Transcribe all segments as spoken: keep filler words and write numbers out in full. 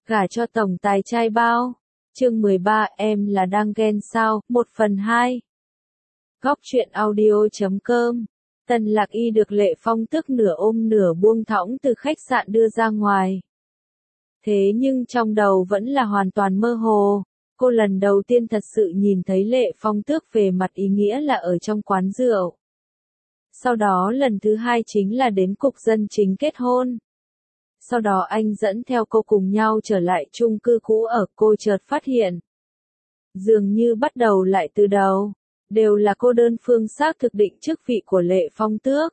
Gả cho tổng tài trai bao. Chương mười ba, em là đang ghen sao? một phần hai. Góc truyện audio chấm com. Tần Lạc Y được Lệ Phong tức nửa ôm nửa buông thõng từ khách sạn đưa ra ngoài. Thế nhưng trong đầu vẫn là hoàn toàn mơ hồ. Cô lần đầu tiên thật sự nhìn thấy Lệ Phong tước về mặt ý nghĩa là ở trong quán rượu. Sau đó lần thứ hai chính là đến cục dân chính kết hôn. Sau đó anh dẫn theo cô cùng nhau trở lại chung cư cũ ở, cô chợt phát hiện. Dường như bắt đầu lại từ đầu, đều là cô đơn phương xác thực định chức vị của Lệ Phong tước.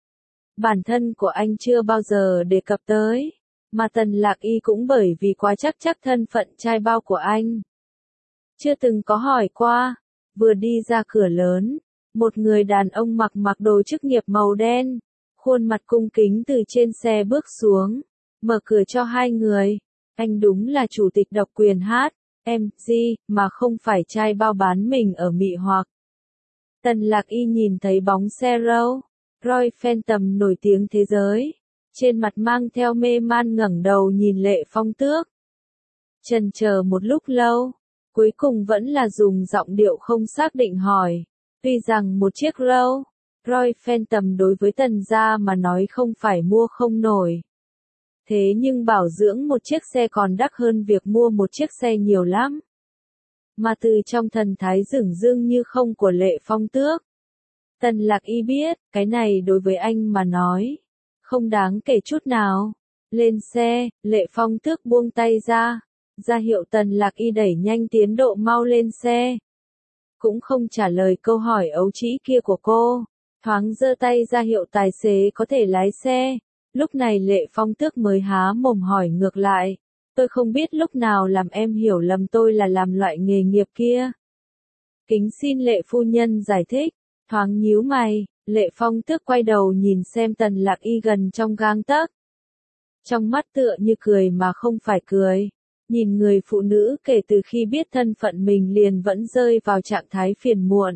Bản thân của anh chưa bao giờ đề cập tới, mà Tần Lạc Y cũng bởi vì quá chắc chắc thân phận trai bao của anh. Chưa từng có hỏi qua, vừa đi ra cửa lớn, một người đàn ông mặc mặc đồ chức nghiệp màu đen, khuôn mặt cung kính từ trên xe bước xuống. Mở cửa cho hai người, anh đúng là chủ tịch độc quyền hát, em giê, mà không phải trai bao bán mình ở mị hoặc. Tần Lạc Y nhìn thấy bóng xe Rolls Royce Phantom nổi tiếng thế giới, trên mặt mang theo mê man ngẩng đầu nhìn Lệ Phong tước. Chần chờ một lúc lâu, cuối cùng vẫn là dùng giọng điệu không xác định hỏi, tuy rằng một chiếc Rolls Royce Phantom đối với Tần gia mà nói không phải mua không nổi. Thế nhưng bảo dưỡng một chiếc xe còn đắt hơn việc mua một chiếc xe nhiều lắm. Mà từ trong thần thái dửng dưng như không của Lệ Phong tước, Tần Lạc Y biết, cái này đối với anh mà nói, không đáng kể chút nào. Lên xe, Lệ Phong tước buông tay ra, ra hiệu Tần Lạc Y đẩy nhanh tiến độ mau lên xe. Cũng không trả lời câu hỏi ấu trĩ kia của cô, thoáng giơ tay ra hiệu tài xế có thể lái xe. Lúc này Lệ Phong tước mới há mồm hỏi ngược lại, tôi không biết lúc nào làm em hiểu lầm tôi là làm loại nghề nghiệp kia. Kính xin Lệ phu nhân giải thích, thoáng nhíu mày, Lệ Phong tước quay đầu nhìn xem Tần Lạc Y gần trong gang tấc. Trong mắt tựa như cười mà không phải cười, nhìn người phụ nữ kể từ khi biết thân phận mình liền vẫn rơi vào trạng thái phiền muộn.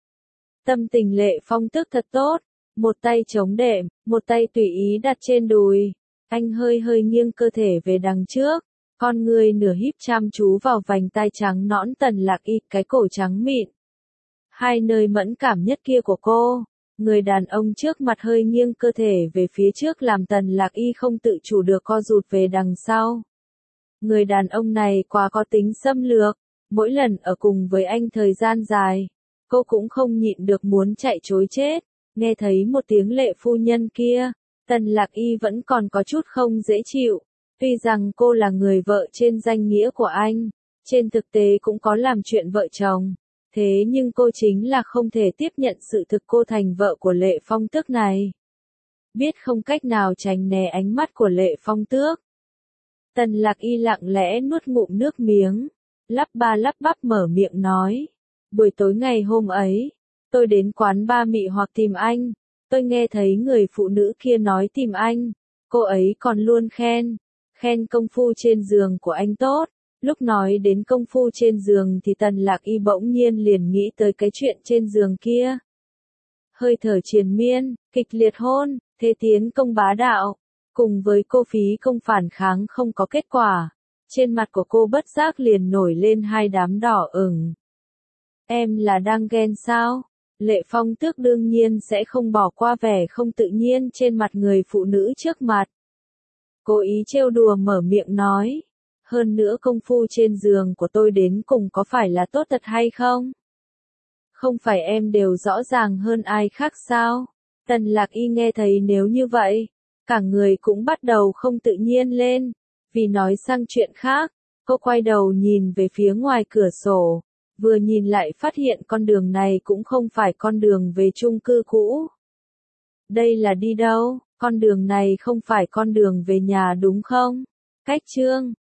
Tâm tình Lệ Phong tước thật tốt. Một tay chống đệm, một tay tùy ý đặt trên đùi. Anh hơi hơi nghiêng cơ thể về đằng trước, con người nửa híp chăm chú vào vành tai trắng nõn Tần Lạc Y, cái cổ trắng mịn. Hai nơi mẫn cảm nhất kia của cô, người đàn ông trước mặt hơi nghiêng cơ thể về phía trước làm Tần Lạc Y không tự chủ được co rụt về đằng sau. Người đàn ông này quá có tính xâm lược, mỗi lần ở cùng với anh thời gian dài, cô cũng không nhịn được muốn chạy trối chết. Nghe thấy một tiếng Lệ phu nhân kia, Tần Lạc Y vẫn còn có chút không dễ chịu. Tuy rằng cô là người vợ trên danh nghĩa của anh, trên thực tế cũng có làm chuyện vợ chồng. Thế nhưng cô chính là không thể tiếp nhận sự thực cô thành vợ của Lệ Phong tước này. Biết không cách nào tránh né ánh mắt của Lệ Phong tước. Tần Lạc Y lặng lẽ nuốt ngụm nước miếng, lắp ba lắp bắp mở miệng nói. Buổi tối ngày hôm ấy, tôi đến quán ba mị hoặc tìm anh, tôi nghe thấy người phụ nữ kia nói tìm anh, cô ấy còn luôn khen, khen công phu trên giường của anh tốt. Lúc nói đến công phu trên giường thì Tần Lạc Y bỗng nhiên liền nghĩ tới cái chuyện trên giường kia. Hơi thở triền miên, kịch liệt hôn, thế tiến công bá đạo, cùng với cô phí công phản kháng không có kết quả, trên mặt của cô bất giác liền nổi lên hai đám đỏ ửng. Em là đang ghen sao? Lệ Phong tước đương nhiên sẽ không bỏ qua vẻ không tự nhiên trên mặt người phụ nữ trước mặt. Cố ý trêu đùa mở miệng nói. Hơn nữa công phu trên giường của tôi đến cùng có phải là tốt thật hay không? Không phải em đều rõ ràng hơn ai khác sao? Tần Lạc Y nghe thấy nếu như vậy, cả người cũng bắt đầu không tự nhiên lên. Vì nói sang chuyện khác, cô quay đầu nhìn về phía ngoài cửa sổ. Vừa nhìn lại phát hiện con đường này cũng không phải con đường về chung cư cũ. Đây là đi đâu? Con đường này không phải con đường về nhà đúng không? Cách chương